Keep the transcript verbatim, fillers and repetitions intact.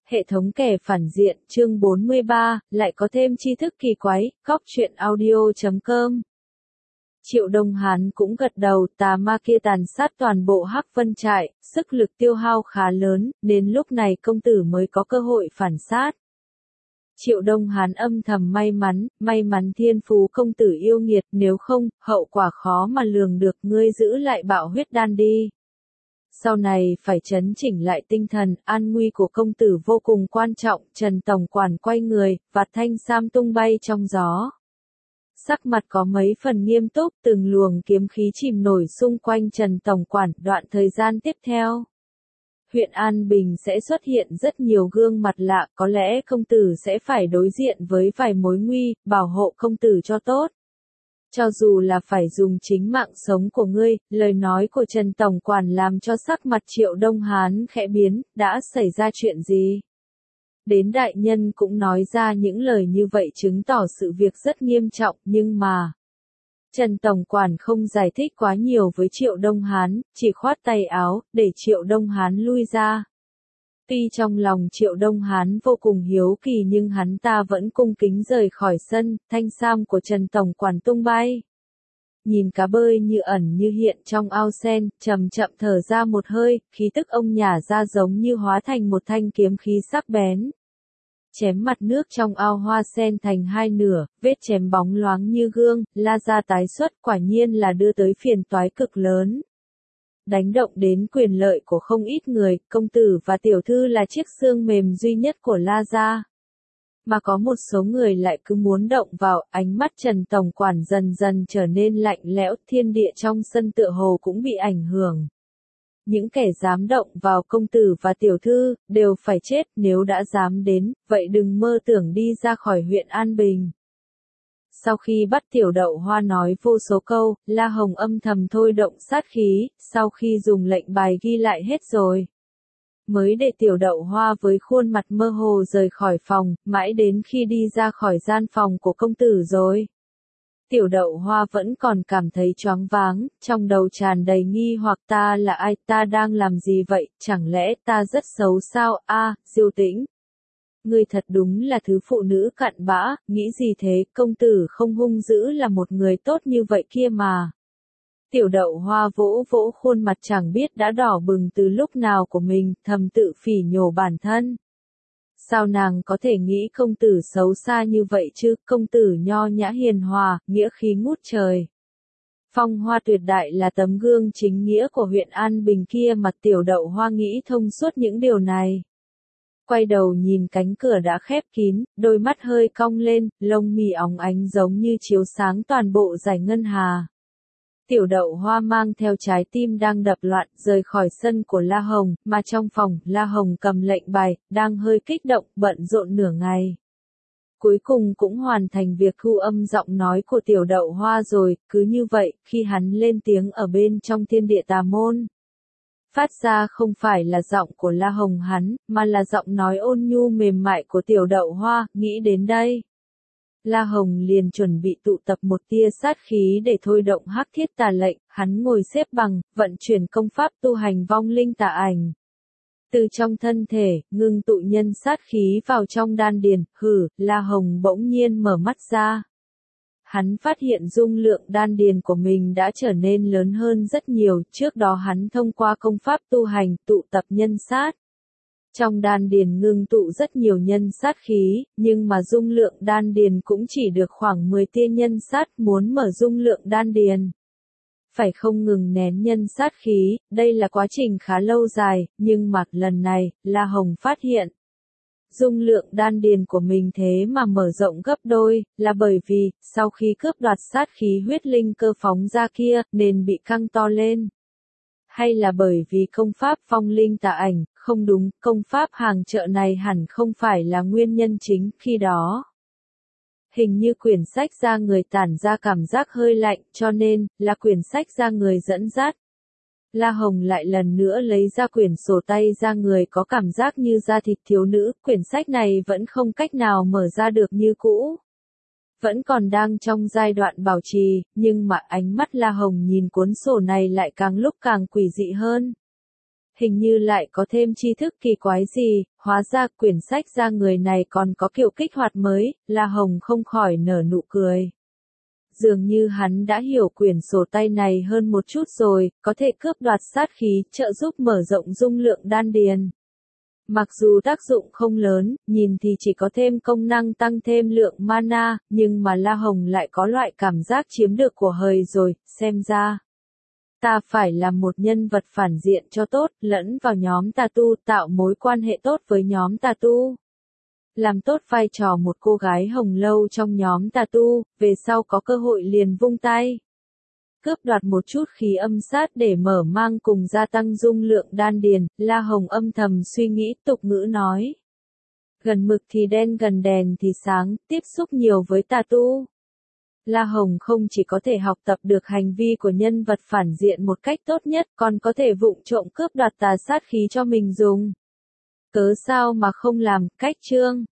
Hệ thống kẻ phản diện, chương bốn mươi ba, lại có thêm tri thức kỳ quái, góc truyện audio chấm com. Triệu Đông Hán cũng gật đầu, tà ma kia tàn sát toàn bộ Hắc Vân trại, sức lực tiêu hao khá lớn, đến lúc này công tử mới có cơ hội phản sát. Triệu Đông Hán âm thầm may mắn, may mắn thiên phú công tử yêu nghiệt, nếu không, hậu quả khó mà lường được, ngươi giữ lại bạo huyết đan đi. Sau này phải chấn chỉnh lại tinh thần, an nguy của công tử vô cùng quan trọng, Trần Tổng Quản quay người, vạt thanh sam tung bay trong gió. Sắc mặt có mấy phần nghiêm túc, từng luồng kiếm khí chìm nổi xung quanh Trần Tổng Quản, đoạn thời gian tiếp theo. Huyện An Bình sẽ xuất hiện rất nhiều gương mặt lạ, có lẽ công tử sẽ phải đối diện với vài mối nguy, bảo hộ công tử cho tốt. Cho dù là phải dùng chính mạng sống của ngươi, lời nói của Trần Tổng Quản làm cho sắc mặt Triệu Đông Hán khẽ biến, đã xảy ra chuyện gì? Đến đại nhân cũng nói ra những lời như vậy chứng tỏ sự việc rất nghiêm trọng, nhưng mà... Trần Tổng Quản không giải thích quá nhiều với Triệu Đông Hán, chỉ khoát tay áo, để Triệu Đông Hán lui ra. Tuy trong lòng Triệu Đông Hán vô cùng hiếu kỳ nhưng hắn ta vẫn cung kính rời khỏi sân, thanh sam của Trần Tổng Quản tung bay. Nhìn cá bơi như ẩn như hiện trong ao sen, chậm chậm thở ra một hơi, khí tức ông nhả ra giống như hóa thành một thanh kiếm khí sắc bén. Chém mặt nước trong ao hoa sen thành hai nửa, vết chém bóng loáng như gương, la ra tái xuất, quả nhiên là đưa tới phiền toái cực lớn. Đánh động đến quyền lợi của không ít người, công tử và tiểu thư là chiếc xương mềm duy nhất của La gia. Mà có một số người lại cứ muốn động vào, ánh mắt Trần Tổng Quản dần dần trở nên lạnh lẽo, thiên địa trong sân tựa hồ cũng bị ảnh hưởng. Những kẻ dám động vào công tử và tiểu thư, đều phải chết, nếu đã dám đến, vậy đừng mơ tưởng đi ra khỏi huyện An Bình. Sau khi bắt Tiểu Đậu Hoa nói vô số câu, La Hồng âm thầm thôi động sát khí, sau khi dùng lệnh bài ghi lại hết rồi. Mới để Tiểu Đậu Hoa với khuôn mặt mơ hồ rời khỏi phòng, mãi đến khi đi ra khỏi gian phòng của công tử rồi. Tiểu Đậu Hoa vẫn còn cảm thấy choáng váng, trong đầu tràn đầy nghi hoặc ta là ai, ta đang làm gì vậy, chẳng lẽ ta rất xấu sao, a à, Diêu Tĩnh. Ngươi thật đúng là thứ phụ nữ cặn bã, nghĩ gì thế, công tử không hung dữ là một người tốt như vậy kia mà. Tiểu Đậu Hoa vỗ vỗ khuôn mặt chẳng biết đã đỏ bừng từ lúc nào của mình, thầm tự phỉ nhổ bản thân. Sao nàng có thể nghĩ công tử xấu xa như vậy chứ, công tử nho nhã hiền hòa, nghĩa khí ngút trời. Phong Hoa Tuyệt Đại là tấm gương chính nghĩa của huyện An Bình kia mà Tiểu Đậu Hoa nghĩ thông suốt những điều này. Quay đầu nhìn cánh cửa đã khép kín, đôi mắt hơi cong lên, lông mi óng ánh giống như chiếu sáng toàn bộ dải ngân hà. Tiểu Đậu Hoa mang theo trái tim đang đập loạn, rời khỏi sân của La Hồng, mà trong phòng, La Hồng cầm lệnh bài, đang hơi kích động, bận rộn nửa ngày. Cuối cùng cũng hoàn thành việc thu âm giọng nói của Tiểu Đậu Hoa rồi, cứ như vậy, khi hắn lên tiếng ở bên trong thiên địa tà môn. Phát ra không phải là giọng của La Hồng hắn, mà là giọng nói ôn nhu mềm mại của Tiểu Đậu Hoa, nghĩ đến đây. La Hồng liền chuẩn bị tụ tập một tia sát khí để thôi động hắc thiết tà lệnh, hắn ngồi xếp bằng, vận chuyển công pháp tu hành vong linh tà ảnh. Từ trong thân thể, ngưng tụ nhân sát khí vào trong đan điền, hử, La Hồng bỗng nhiên mở mắt ra. Hắn phát hiện dung lượng đan điền của mình đã trở nên lớn hơn rất nhiều, trước đó hắn thông qua công pháp tu hành tụ tập nhân sát. Trong đan điền ngưng tụ rất nhiều nhân sát khí, nhưng mà dung lượng đan điền cũng chỉ được khoảng mười tia nhân sát, muốn mở dung lượng đan điền. Phải không ngừng nén nhân sát khí, đây là quá trình khá lâu dài, nhưng mà lần này, La Hồng phát hiện. Dung lượng đan điền của mình thế mà mở rộng gấp đôi, là bởi vì, sau khi cướp đoạt sát khí huyết linh cơ phóng ra kia, nên bị căng to lên. Hay là bởi vì công pháp phong linh tà ảnh, không đúng, công pháp hàng chợ này hẳn không phải là nguyên nhân chính, khi đó. Hình như quyển sách ra người tản ra cảm giác hơi lạnh, cho nên, là quyển sách ra người dẫn dắt. La Hồng lại lần nữa lấy ra quyển sổ tay ra người có cảm giác như da thịt thiếu nữ, quyển sách này vẫn không cách nào mở ra được như cũ. Vẫn còn đang trong giai đoạn bảo trì, nhưng mà ánh mắt La Hồng nhìn cuốn sổ này lại càng lúc càng quỷ dị hơn. hình như lại có thêm tri thức kỳ quái gì, hóa ra quyển sách ra người này còn có kiểu kích hoạt mới, La Hồng không khỏi nở nụ cười. Dường như hắn đã hiểu quyển sổ tay này hơn một chút rồi, có thể cướp đoạt sát khí, trợ giúp mở rộng dung lượng đan điền. Mặc dù tác dụng không lớn, nhìn thì chỉ có thêm công năng tăng thêm lượng mana, nhưng mà La Hồng lại có loại cảm giác chiếm được của hời rồi, xem ra. Ta phải làm một nhân vật phản diện cho tốt, lẫn vào nhóm tà tu, tạo mối quan hệ tốt với nhóm tà tu. Làm tốt vai trò một cô gái hồng lâu trong nhóm tà tu, về sau có cơ hội liền vung tay. Cướp đoạt một chút khí âm sát để mở mang cùng gia tăng dung lượng đan điền, La Hồng âm thầm suy nghĩ, tục ngữ nói. Gần mực thì đen, gần đèn thì sáng, tiếp xúc nhiều với tà tu. La Hồng không chỉ có thể học tập được hành vi của nhân vật phản diện một cách tốt nhất, còn có thể vụng trộm cướp đoạt tà sát khí cho mình dùng. Cớ sao mà không làm, cách chương.